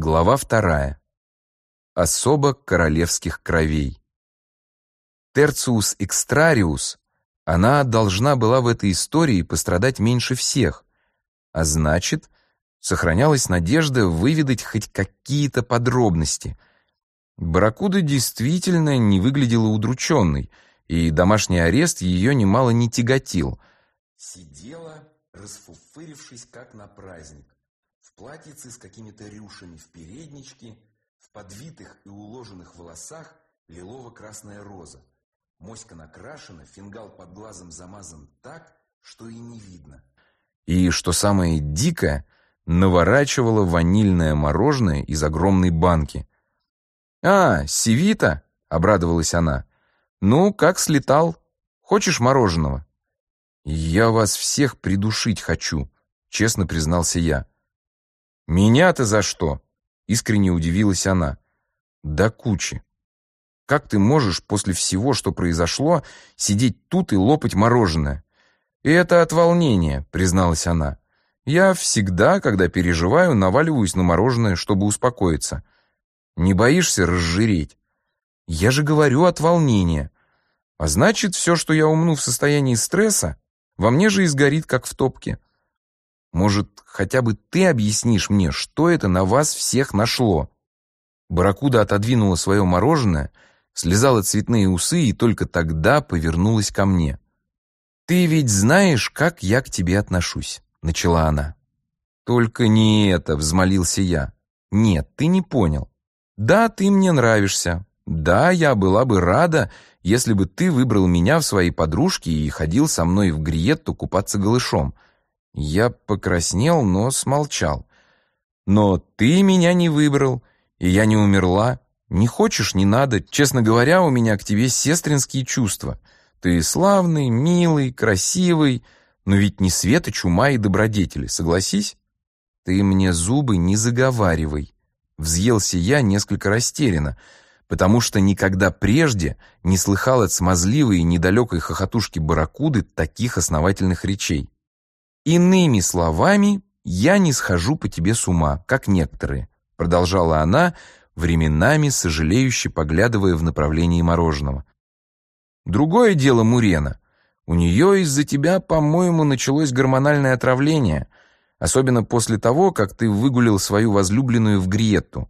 Глава 2. Особо королевских кровей. Терциус экстрариус, она должна была в этой истории пострадать меньше всех, а значит, сохранялась надежда выведать хоть какие-то подробности. Барракуда действительно не выглядела удрученной, и домашний арест ее немало не тяготил. Сидела, расфуфырившись, как на праздник. В платьице с какими-то рюшами в передничке, в подвитых и уложенных волосах лилово-красная роза. Моська накрашена, фингал под глазом замазан так, что и не видно. И, что самое дикое, наворачивала ванильное мороженое из огромной банки. «А, Севита!» — обрадовалась она. «Ну, как слетал? Хочешь мороженого?» «Я вас всех придушить хочу», — честно признался я. «Меня-то за что?» — искренне удивилась она. «Да кучи. Как ты можешь после всего, что произошло, сидеть тут и лопать мороженое?» «И это от волнения», — призналась она. «Я всегда, когда переживаю, наваливаюсь на мороженое, чтобы успокоиться. Не боишься разжиреть?» «Я же говорю от волнения. А значит, все, что я умну в состоянии стресса, во мне же и сгорит, как в топке. Может, хотя бы ты объяснишь мне, что это на вас всех нашло?» Барракуда отодвинула свое мороженое, слезала цветные усы и только тогда повернулась ко мне. «Ты ведь знаешь, как я к тебе отношусь», — начала она. «Только не это», — взмолился я. «Нет, ты не понял. Да, ты мне нравишься. Да, я была бы рада, если бы ты выбрал меня в свои подружки и ходил со мной в Гриетту купаться голышом». Я покраснел, но смолчал. «Но ты меня не выбрал, и я не умерла. Не хочешь — не надо. Честно говоря, у меня к тебе сестринские чувства. Ты славный, милый, красивый, но ведь не светоч ума и добродетели, согласись?» «Ты мне зубы не заговаривай», — взъелся я несколько растерянно, потому что никогда прежде не слыхал от смазливой и недалекой хохотушки Барракуды таких основательных речей. «Иными словами, я не схожу по тебе с ума, как некоторые», — продолжала она, временами сожалеюще поглядывая в направлении мороженого. «Другое дело Мурена. У нее из-за тебя, по-моему, началось гормональное отравление, особенно после того, как ты выгулил свою возлюбленную в Гриетту».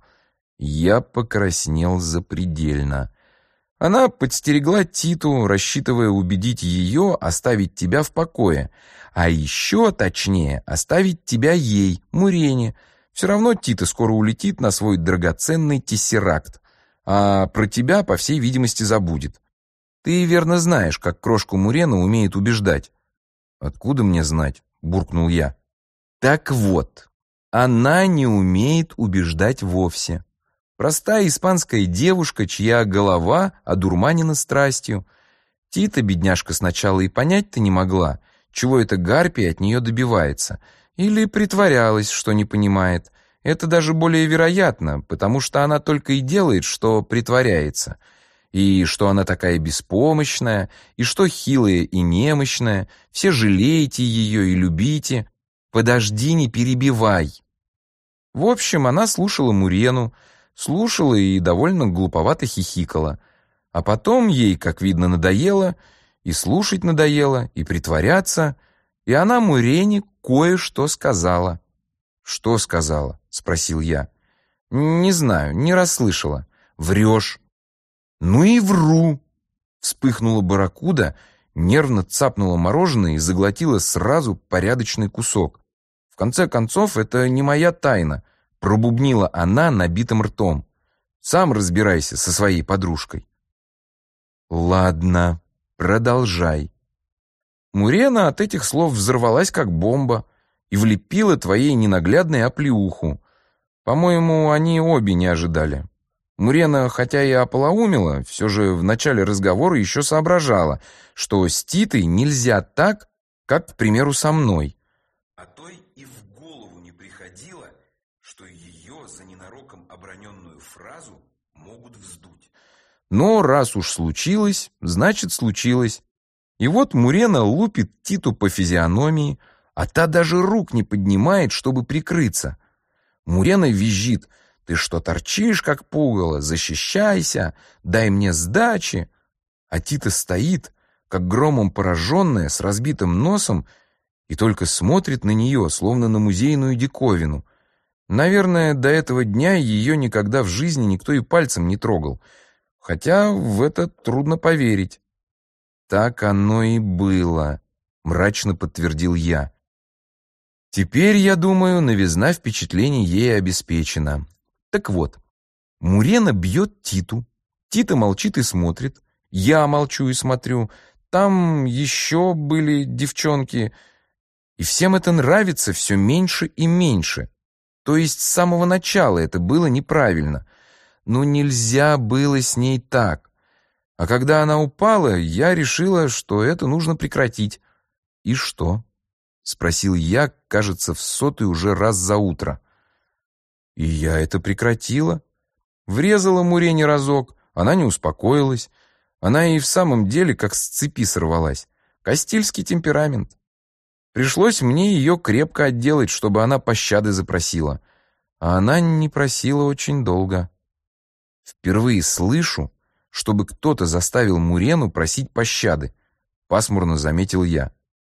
Я покраснел запредельно. Она подстерегла Титу, рассчитывая убедить ее оставить тебя в покое, а еще точнее оставить тебя ей, Мурене. Все равно Тита скоро улетит на свой драгоценный тессеракт, а про тебя, по всей видимости, забудет. Ты верно знаешь, как крошку Мурена умеет убеждать. «Откуда мне знать?» — буркнул я. «Так вот, она не умеет убеждать вовсе. Простая испанская девушка, чья голова одурманена страстью. Тита, бедняжка, сначала и понять-то не могла, чего эта гарпия от нее добивается, или притворялась, что не понимает. Это даже более вероятно, потому что она только и делает, что притворяется. И что она такая беспомощная, и что хилая и немощная, все жалеете ее и любите. Подожди, не перебивай». В общем, она слушала Мурену, слушала и довольно глуповато хихикала. А потом ей, как видно, надоело, и слушать надоело, и притворяться, и она Мурене кое-что сказала. «Что сказала?» — спросил я. «Не знаю, не расслышала». «Врешь». «Ну и вру!» — вспыхнула Барракуда, нервно цапнула мороженое и заглотила сразу порядочный кусок. «В конце концов, это не моя тайна», — пробубнила она набитым ртом. «Сам разбирайся со своей подружкой». «Ладно, продолжай». Мурена от этих слов взорвалась как бомба и влепила твоей ненаглядной оплеуху. По-моему, они обе не ожидали. Мурена, хотя и ополоумела, все же в начале разговора еще соображала, что с Титой нельзя так, как, к примеру, со мной. А той и в голову не приходило, что ее за ненароком оброненную фразу могут вздуть. Но раз уж случилось, значит случилось. И вот Мурена лупит Титу по физиономии, а та даже рук не поднимает, чтобы прикрыться. Мурена визжит: Ты что торчишь, как пугало? Защищайся, дай мне сдачи. А Тита стоит, как громом пораженная, с разбитым носом, и только смотрит на нее, словно на музейную диковину. Наверное, до этого дня ее никогда в жизни никто и пальцем не трогал, хотя в это трудно поверить. «Так оно и было», — мрачно подтвердил я. Теперь, я думаю, новизна впечатлений ей обеспечена. Так вот, Мурена бьет Титу. Тита молчит и смотрит. Я молчу и смотрю. Там еще были девчонки. И всем это нравится все меньше и меньше. То есть с самого начала это было неправильно. Но нельзя было с ней так. А когда она упала, я решила, что это нужно прекратить. И что? Спросил я, кажется, в 100-й уже раз за утро. И я это прекратила. Врезала Мурене разок, она не успокоилась. Она и в самом деле как с цепи сорвалась. Кастильский темперамент. Пришлось мне ее крепко отделать, чтобы она пощады запросила. А она не просила очень долго. Впервые слышу, чтобы кто-то заставил Мурену просить пощады, пасмурно заметил я.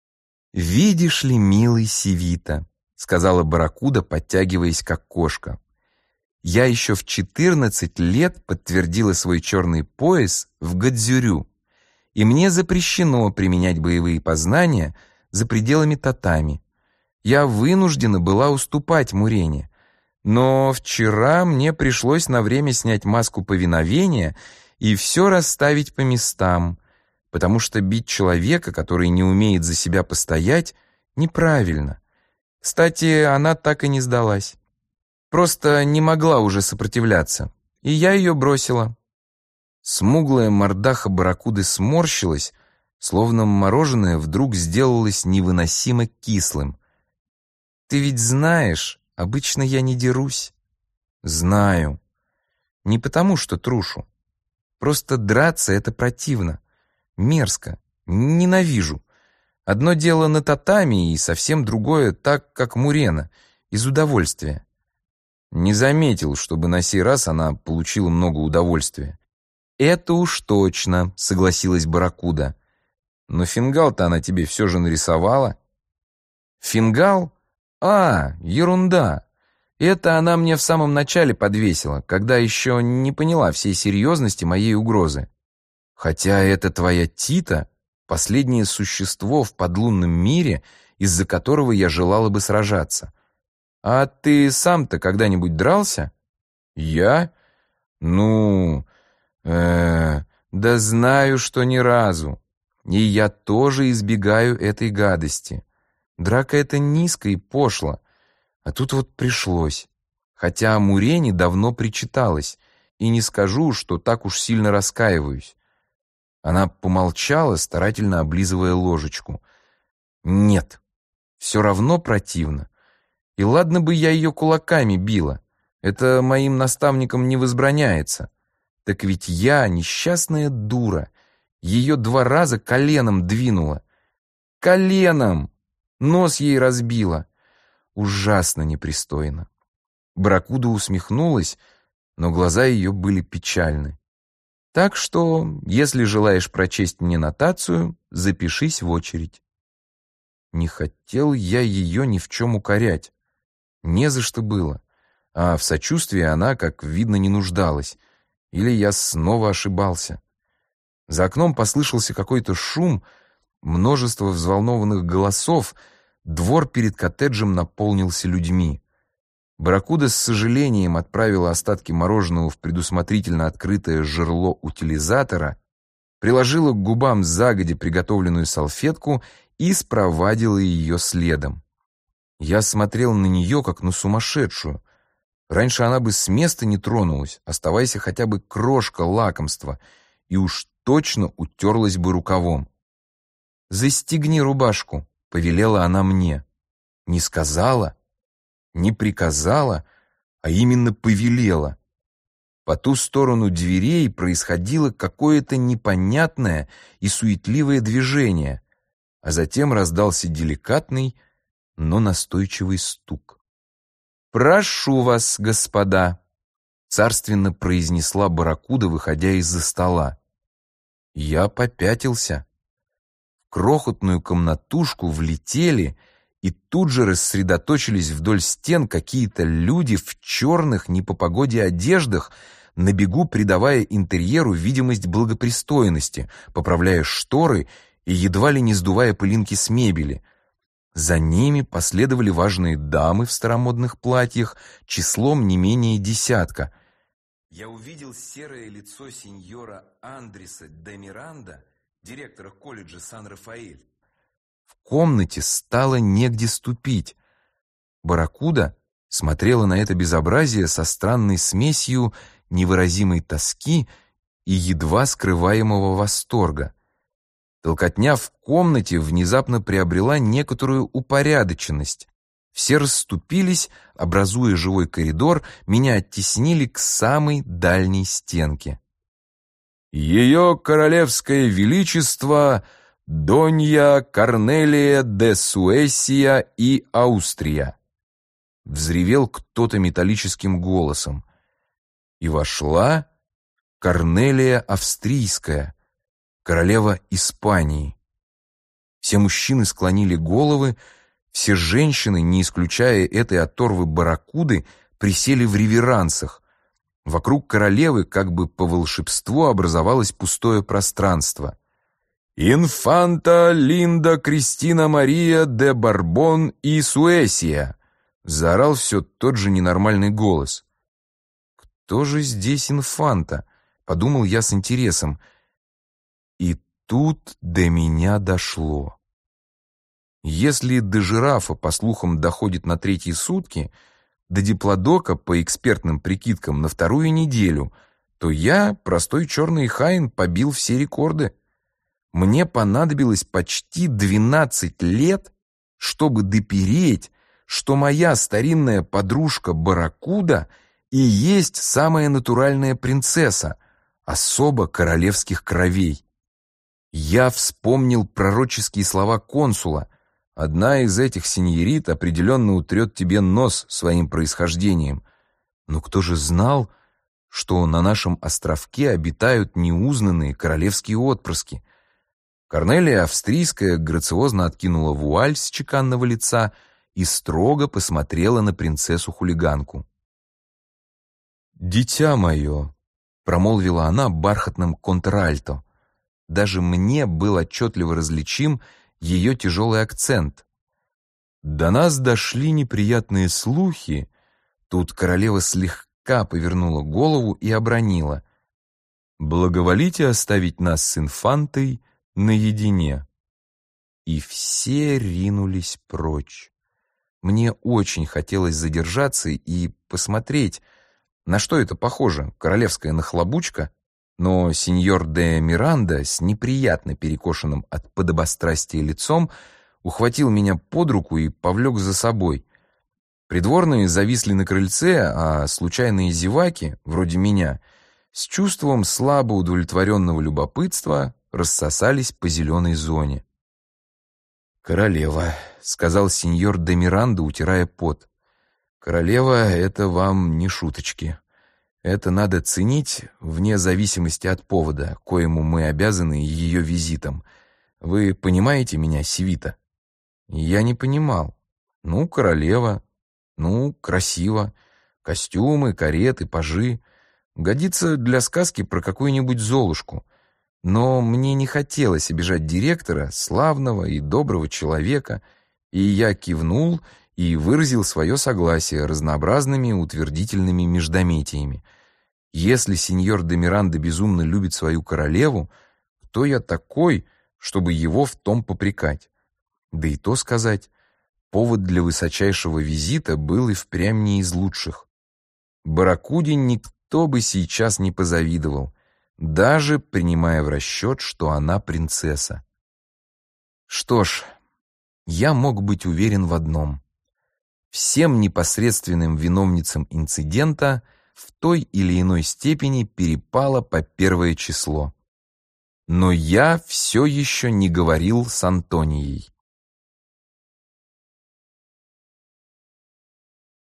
«Видишь ли, милый Севита», — сказала барракуда, подтягиваясь как кошка. «Я еще в 14 лет подтвердила свой черный пояс в Гадзюрю, и мне запрещено применять боевые познания за пределами татами. Я вынуждена была уступать Мурене, но вчера мне пришлось на время снять маску повиновения и все расставить по местам, потому что бить человека, который не умеет за себя постоять, неправильно. Кстати, она так и не сдалась. Просто не могла уже сопротивляться, и я ее бросила». Смуглая мордаха барракуды сморщилась, словно мороженое вдруг сделалось невыносимо кислым. «Ты ведь знаешь, обычно я не дерусь». «Знаю. Не потому, что трушу. Просто драться — это противно. Мерзко. Ненавижу. Одно дело на татами, и совсем другое так, как Мурена, из удовольствия». Не заметил, чтобы на сей раз она получила много удовольствия. «Это уж точно», — согласилась барракуда. «Но фингал-то она тебе все же нарисовала». «Фингал? Ерунда. Это она мне в самом начале подвесила, когда еще не поняла всей серьезности моей угрозы. Хотя это твоя Тита — последнее существо в подлунном мире, из-за которого я желала бы сражаться. А ты сам-то когда-нибудь дрался?» «Я? Да знаю, что ни разу. И я тоже избегаю этой гадости. Драка — это низко и пошло. А тут вот пришлось. Хотя Мурене давно причиталась, и не скажу, что так уж сильно раскаиваюсь». Она помолчала, старательно облизывая ложечку. «Нет, все равно противно. И ладно бы я ее кулаками била. Это моим наставникам не возбраняется. Так ведь я, несчастная дура, ее 2 раза коленом двинула. Коленом! Нос ей разбила. Ужасно непристойно». Барракуда усмехнулась, но глаза ее были печальны. «Так что, если желаешь прочесть мне нотацию, запишись в очередь». Не хотел я ее ни в чем укорять. Не за что было. А в сочувствии она, как видно, не нуждалась. Или я снова ошибался. За окном послышался какой-то шум, множество взволнованных голосов, двор перед коттеджем наполнился людьми. Барракуда с сожалением отправила остатки мороженого в предусмотрительно открытое жерло утилизатора, приложила к губам загодя приготовленную салфетку и спровадила ее следом. Я смотрел на нее, как на сумасшедшую. Раньше она бы с места не тронулась, оставайся хотя бы крошка лакомства, и уж точно утерлась бы рукавом. «Застегни рубашку», — повелела она мне. Не сказала, не приказала, а именно повелела. По ту сторону дверей происходило какое-то непонятное и суетливое движение, а затем раздался деликатный, но настойчивый стук. «Прошу вас, господа», царственно произнесла барракуда, выходя из-за стола. Я попятился. В крохотную комнатушку влетели и тут же рассредоточились вдоль стен какие-то люди в черных не по погоде одеждах, на бегу придавая интерьеру видимость благопристойности, поправляя шторы и едва ли не сдувая пылинки с мебели. За ними последовали важные дамы в старомодных платьях, числом не менее десятка. Я увидел серое лицо сеньора Андреса де Миранда, директора колледжа Сан-Рафаэль. В комнате стало негде ступить. Барракуда смотрела на это безобразие со странной смесью невыразимой тоски и едва скрываемого восторга. Толкотня в комнате внезапно приобрела некоторую упорядоченность. Все расступились, образуя живой коридор, меня оттеснили к самой дальней стенке. «Ее королевское величество Донья Корнелия де Суэсия и Аустрия», взревел кто-то металлическим голосом. И вошла Корнелия Австрийская, королева Испании. Все мужчины склонили головы, все женщины, не исключая этой оторвы барракуды, присели в реверансах. Вокруг королевы, как бы по волшебству, образовалось пустое пространство. «Инфанта Линда Кристина Мария де Борбон и Суэсия!» заорал все тот же ненормальный голос. «Кто же здесь инфанта?» — подумал я с интересом. И тут до меня дошло. Если до жирафа, по слухам, доходит на 3-е сутки, до диплодока, по экспертным прикидкам, на 2-ю неделю, то я, простой черный хаин, побил все рекорды. Мне понадобилось почти 12 лет, чтобы допереть, что моя старинная подружка барракуда и есть самая натуральная принцесса, особо королевских кровей. Я вспомнил пророческие слова консула: «Одна из этих сеньорит определенно утрет тебе нос своим происхождением». Но кто же знал, что на нашем островке обитают неузнанные королевские отпрыски? Корнелия Австрийская грациозно откинула вуаль с чеканного лица и строго посмотрела на принцессу-хулиганку. «Дитя мое», — промолвила она бархатным контральто. Даже мне был отчетливо различим ее тяжелый акцент. «До нас дошли неприятные слухи». Тут королева слегка повернула голову и обронила: «Благоволите оставить нас с инфантой наедине». И все ринулись прочь. Мне очень хотелось задержаться и посмотреть, на что это похоже, королевская нахлобучка, но сеньор де Миранда с неприятно перекошенным от подобострастия лицом ухватил меня под руку и повлек за собой. Придворные зависли на крыльце, а случайные зеваки, вроде меня, с чувством слабо удовлетворенного любопытства рассосались по зеленой зоне. «Королева», — сказал сеньор де Миранда, утирая пот. «Королева — это вам не шуточки. Это надо ценить вне зависимости от повода, коему мы обязаны ее визитом. Вы понимаете меня, Севита?» Я не понимал. Ну, королева, ну, красиво. Костюмы, кареты, пажи. Годится для сказки про какую-нибудь Золушку. Но мне не хотелось обижать директора, славного и доброго человека, и я кивнул и выразил свое согласие разнообразными утвердительными междометиями. Если сеньор де Миранда безумно любит свою королеву, кто я такой, чтобы его в том попрекать? Да и то сказать, повод для высочайшего визита был и впрямь не из лучших. Барракуде никто бы сейчас не позавидовал, даже принимая в расчет, что она принцесса. Что ж, я мог быть уверен в одном: всем непосредственным виновницам инцидента в той или иной степени перепало по 1 число. Но я все еще не говорил с Антонией.